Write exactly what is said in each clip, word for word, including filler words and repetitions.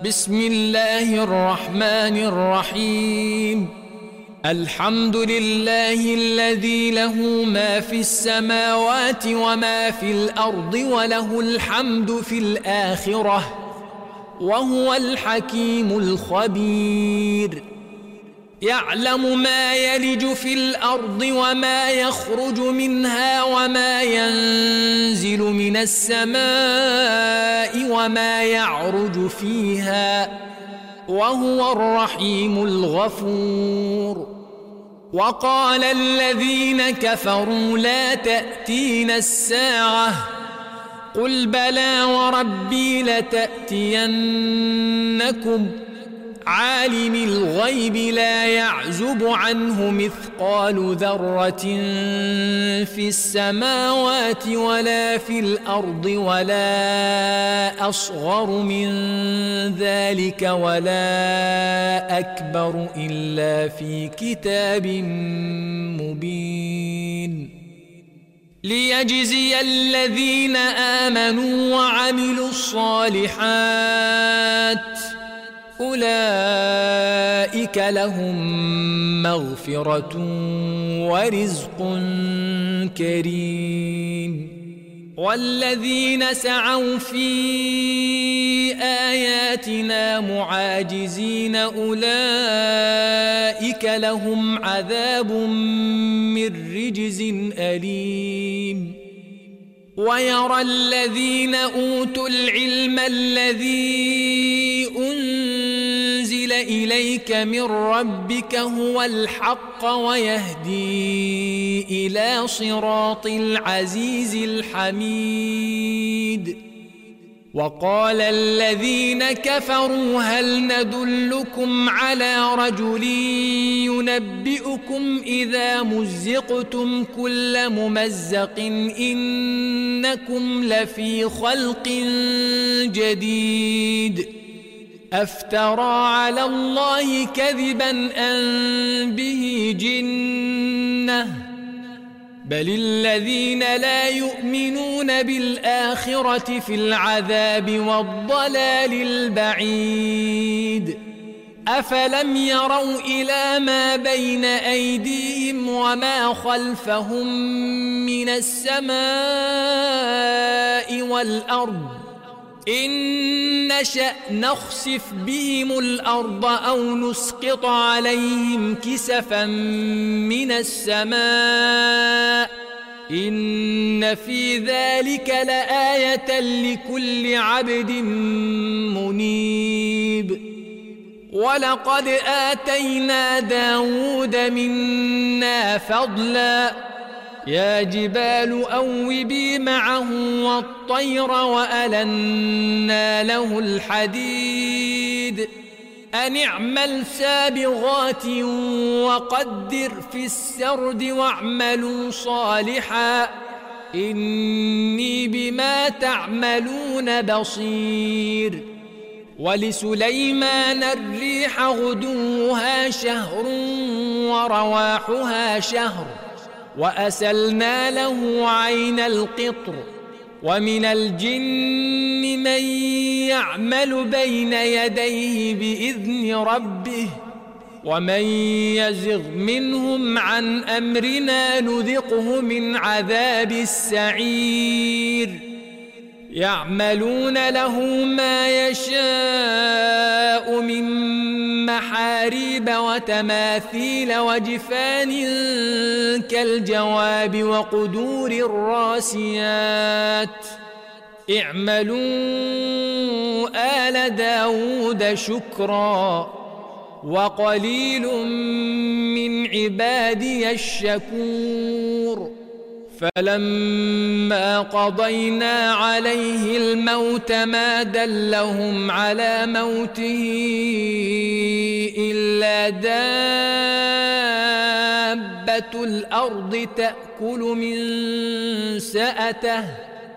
بسم الله الرحمن الرحيم. الحمد لله الذي له ما في السماوات وما في الأرض وله الحمد في الآخرة وهو الحكيم الخبير. يعلم ما يلج في الأرض وما يخرج منها وما ينزل من السماء وما يعرج فيها وهو الرحيم الغفور. وقال الذين كفروا لا تأتينا الساعة قل بلى وربي لتأتينكم عالم الغيب لا يعزب عنه مثقال ذرة في السماوات ولا في الأرض ولا أصغر من ذلك ولا أكبر إلا في كتاب مبين ليجزي الذين آمنوا وعملوا الصالحات أولئك لهم مغفرة ورزق كريم. والذين سعوا في آياتنا معاجزين أولئك لهم عذاب من رجز أليم. ويرى الذين أوتوا العلم الذي أنزل إليك من ربك هو الحق ويهدي إلى صراط العزيز الحميد. وقال الذين كفروا هل ندلكم على رجل ينبئكم إذا مزقتم كل ممزق إنكم لفي خلق جديد أفترى على الله كذبا أم به جنة بل الذين لا يؤمنون بالآخرة في العذاب والضلال البعيد. أفلم يروا إلى ما بين أيديهم وما خلفهم من السماء والأرض إن نشأ نخسف بهم الأرض أو نسقط عليهم كسفا من السماء إن في ذلك لآية لكل عبد منيب. ولقد آتينا داود منا فضلا يا جبال أوبي معه والطير وألنا له الحديد أن اعمل سابغات وقدر في السرد واعملوا صالحا إني بما تعملون بصير. ولسليمان الريح غدوها شهر ورواحها شهر وأسلنا له عين القطر. ومن الجن من يعمل بين يديه بإذن ربه ومن يزغ منهم عن أمرنا نذقه من عذاب السعير. يعملون له ما يشاء من محاريب وتماثيل وجفان كالجواب وقدور الراسيات اعملوا آل داود شكرا وقليل من عبادي الشكور. فلما قضينا عليه الموت ما دلهم على موته إلا دابة الأرض تأكل من سأته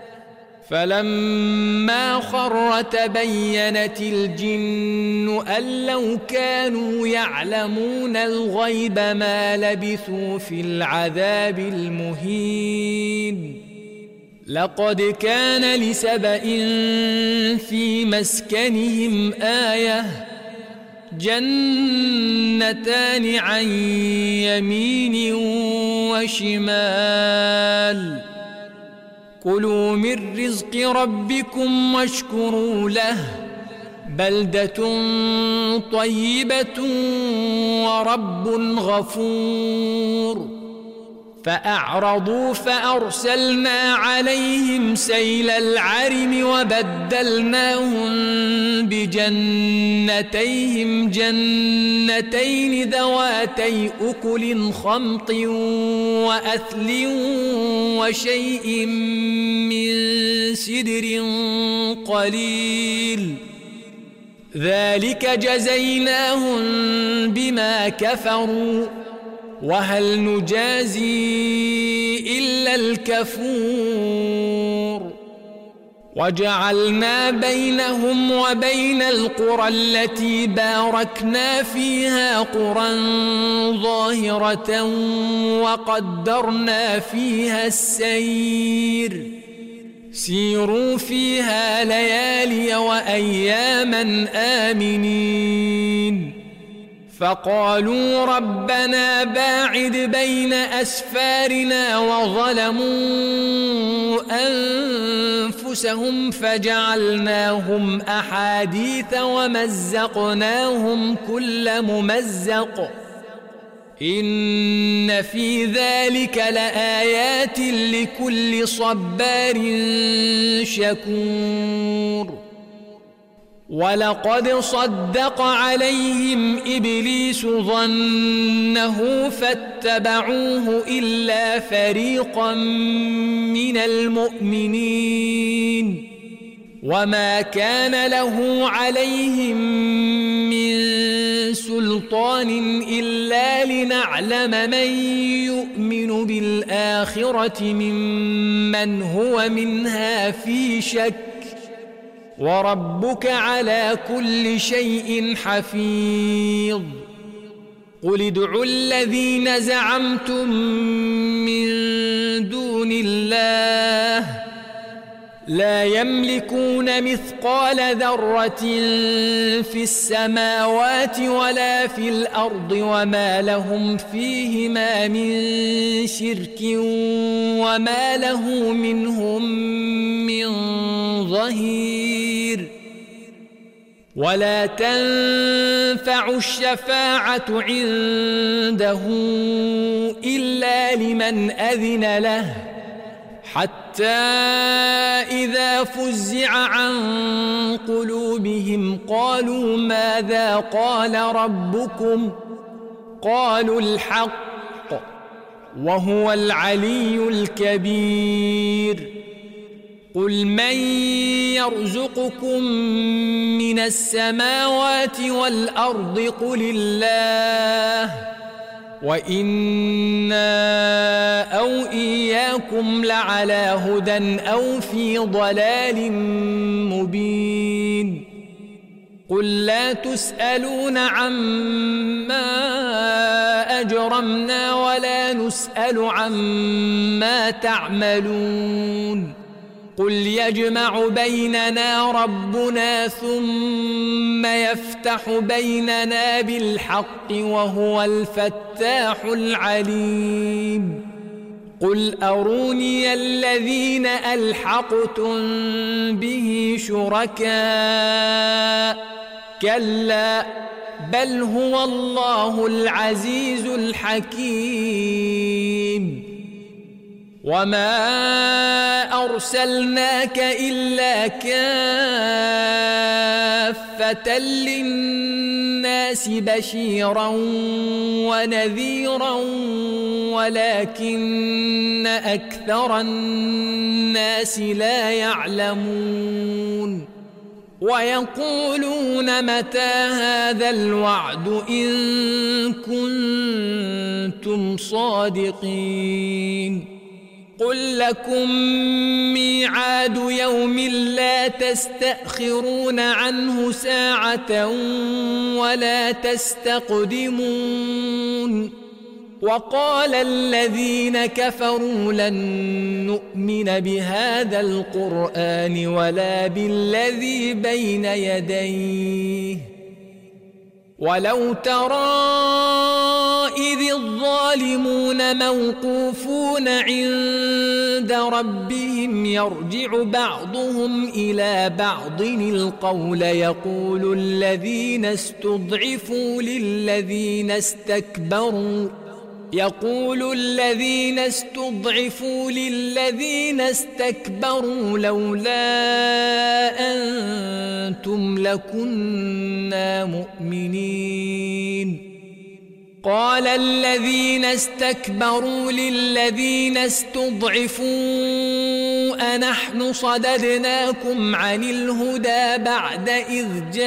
فلما خر تبينت الجن أن لو كانوا يعلمون الغيب ما لبثوا في العذاب المهين. لقد كان لسبإ في مسكنهم آية جنتان عن يمين وشمال كلوا من رزق ربكم واشكروا له بلدة طيبة ورب غفور فأعرضوا فأرسلنا عليهم سيل العرم وبدلناهم بجنتيهم جنتين ذواتي أكل خمط وأثل وشيء من سدر قليل ذلك جزيناهم بما كفروا وهل نجازي إلا الكفور وجعلنا بينهم وبين القرى التي باركنا فيها قرى ظاهرة وقدرنا فيها السير سيروا فيها ليالي وأياما آمنين فقالوا ربنا باعد بين أسفارنا وظلموا أنفسهم فجعلناهم أحاديث ومزقناهم كل ممزق إن في ذلك لآيات لكل صبار شكور ولقد صدق عليهم إبليس ظنه فاتبعوه إلا فريقا من المؤمنين وما كان له عليهم من سلطان إلا لنعلم من يؤمن بالآخرة ممن هو منها في شك وربك على كل شيء حفيظ قل ادعوا الذين زعمتم من دون الله لا يملكون مثقال ذرة في السماوات ولا في الأرض وما لهم فيهما من شرك وما له منهم من ظهير ولا تنفع الشفاعة عنده إلا لمن أذن له حتى إذا فزع عن قلوبهم قالوا ماذا قال ربكم قالوا الحق وهو العلي الكبير قل من يرزقكم من السماوات والأرض قل الله وإنا أو إياكم لعلى هدى أو في ضلال مبين قل لا تسألون عما أجرمنا ولا نسأل عما تعملون قل يجمع بيننا ربنا ثم يفتح بيننا بالحق وهو الفتاح العليم قل أروني الذين ألحقتم به شركاء كلا بل هو الله العزيز الحكيم وما أرسلناك إلا كافة للناس بشيرا ونذيرا ولكن أكثر الناس لا يعلمون ويقولون متى هذا الوعد إن كنتم صادقين قل لكم ميعاد يوم لا تستأخرون عنه ساعة ولا تستقدمون وقال الذين كفروا لن نؤمن بهذا القرآن ولا بالذي بين يديه ولو ترى إذ الظالمون موقوفون عند ربهم يرجع بعضهم إلى بعض القول يقول الذين استضعفوا للذين استكبروا يقول الذين استضعفوا للذين استكبروا لولا أنتم لكنا مؤمنين قال الذين استكبروا للذين استضعفوا أنحن صددناكم عن الهدى بعد إذ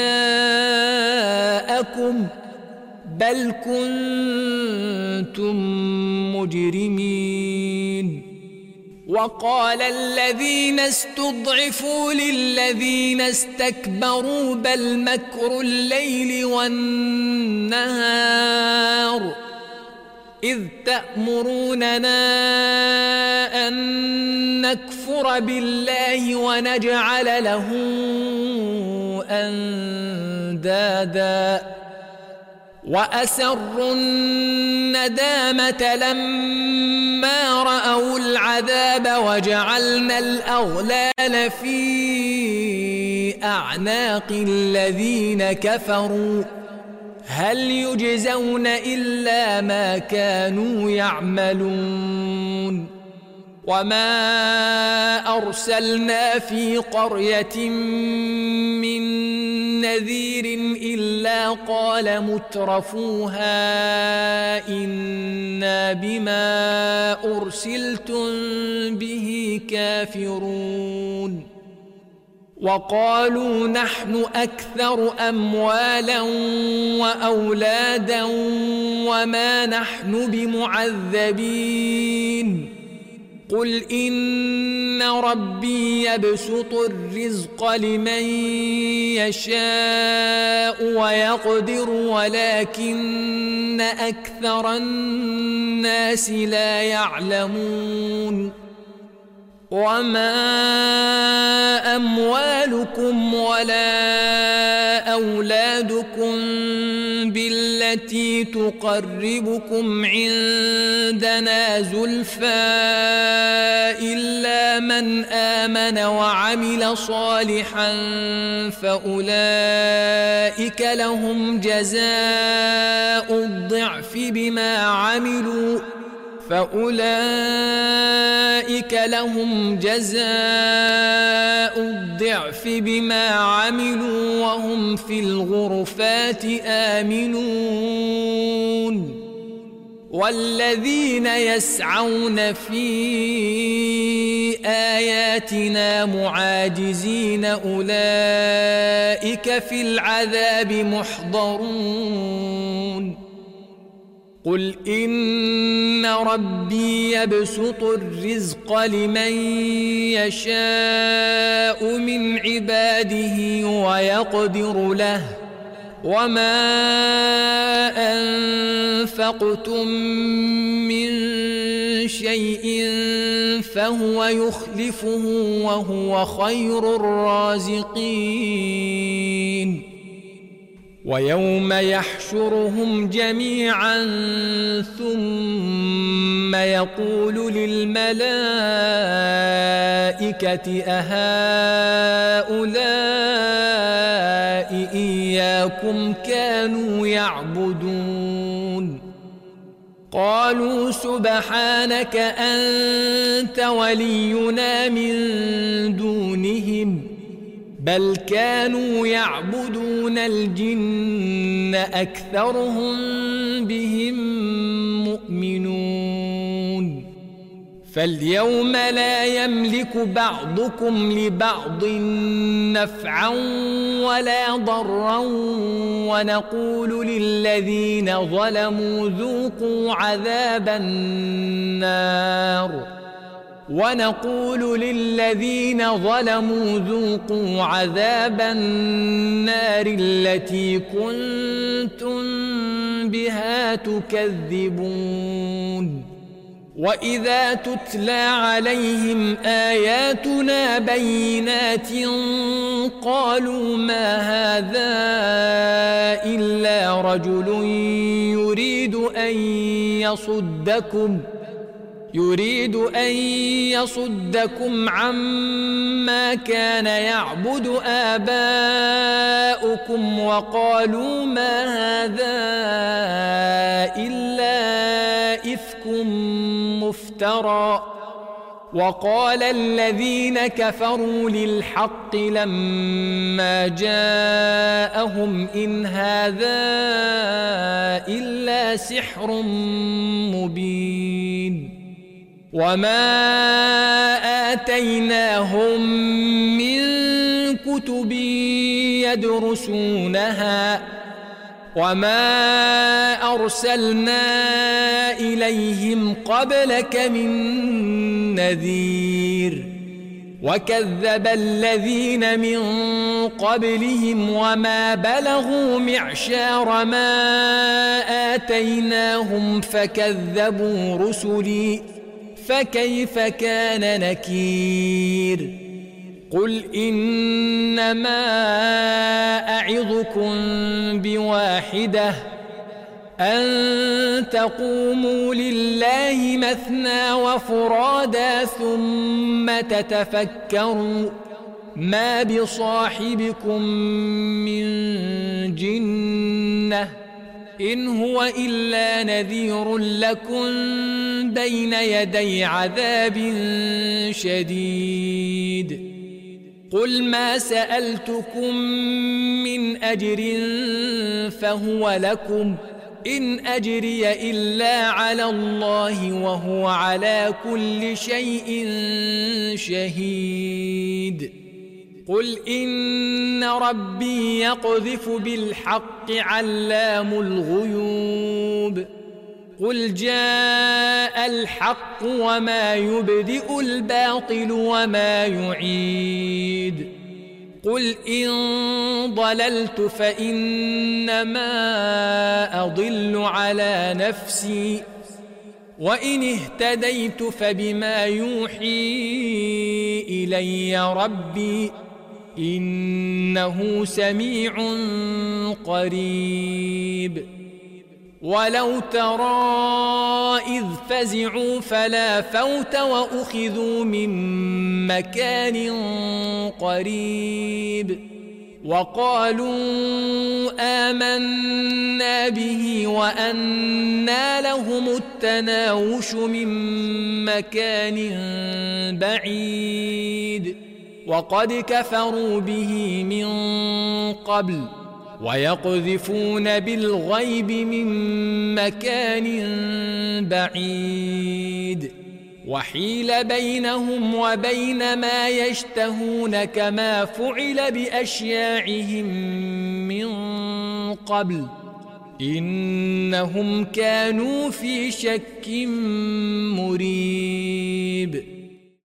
جاءكم بل كنتم مجرمين وقال الذين استضعفوا للذين استكبروا بل مكر الليل والنهار إذ تأمروننا أن نكفر بالله ونجعل له أندادا وأسروا الندامة لما رأوا العذاب وجعلنا الأغلال في أعناق الذين كفروا هل يجزون إلا ما كانوا يعملون وما أرسلنا في قرية من نذير إلا قال مترفوها إنا بما أرسلتم به كافرون وقالوا نحن أكثر أموالا وأولادا وما نحن بمعذبين قل إن ربي يبسط الرزق لمن يشاء ويقدر ولكن أكثر الناس لا يعلمون وما أموالكم ولا أولادكم بالتي تقربكم عندنا زلفى إلا من آمن وعمل صالحا فأولئك لهم جزاء الضعف بما عملوا فأولئك لهم جزاء الضعف بما عملوا وهم في الغرفات آمنون والذين يسعون في آياتنا معاجزين أولئك في العذاب محضرون قل إن ربي يبسط الرزق لمن يشاء من عباده ويقدر له وما أنفقتم من شيء فهو يخلفه وهو خير الرازقين ويوم يحشرهم جميعا ثم يقول للملائكة أهؤلاء إياكم كانوا يعبدون قالوا سبحانك أنت ولينا من دونهم بل كانوا يعبدون الجن أكثرهم بهم مؤمنون فاليوم لا يملك بعضكم لبعض نفعا ولا ضرا ونقول للذين ظلموا ذوقوا عذاب النار ونقول للذين ظلموا ذوقوا عذاب النار التي كنتم بها تكذبون وإذا تتلى عليهم آياتنا بينات قالوا ما هذا إلا رجل يريد أن يصدكم يريد أن يصدكم عما كان يعبد آباؤكم وقالوا ما هذا إلا إفك مفترى وقال الذين كفروا للحق لما جاءهم إن هذا إلا سحر مبين وما آتيناهم من كتب يدرسونها وما أرسلنا إليهم قبلك من نذير وكذب الذين من قبلهم وما بلغوا معشار ما آتيناهم فكذبوا رسلي فكيف كان نكير قل إنما أعظكم بواحدة أن تقوموا لله مثنى وفرادا ثم تتفكروا ما بصاحبكم من جنة إن هو إلا نذير لكم بين يدي عذاب شديد قل ما سألتكم من أجر فهو لكم إن أجري إلا على الله وهو على كل شيء شهيد قل إن ربي يقذف بالحق علام الغيوب قل جاء الحق وما يبدئ الباطل وما يعيد قل إن ضللت فإنما أضل على نفسي وإن اهتديت فبما يوحي إلي ربي إنه سميع قريب ولو ترى إذ فزعوا فلا فوت وأخذوا من مكان قريب وقالوا آمنا به وأنى لهم التناوش من مكان بعيد وقد كفروا به من قبل ويقذفون بالغيب من مكان بعيد وحيل بينهم وبين ما يشتهون كما فعل بأشياعهم من قبل إنهم كانوا في شك مريب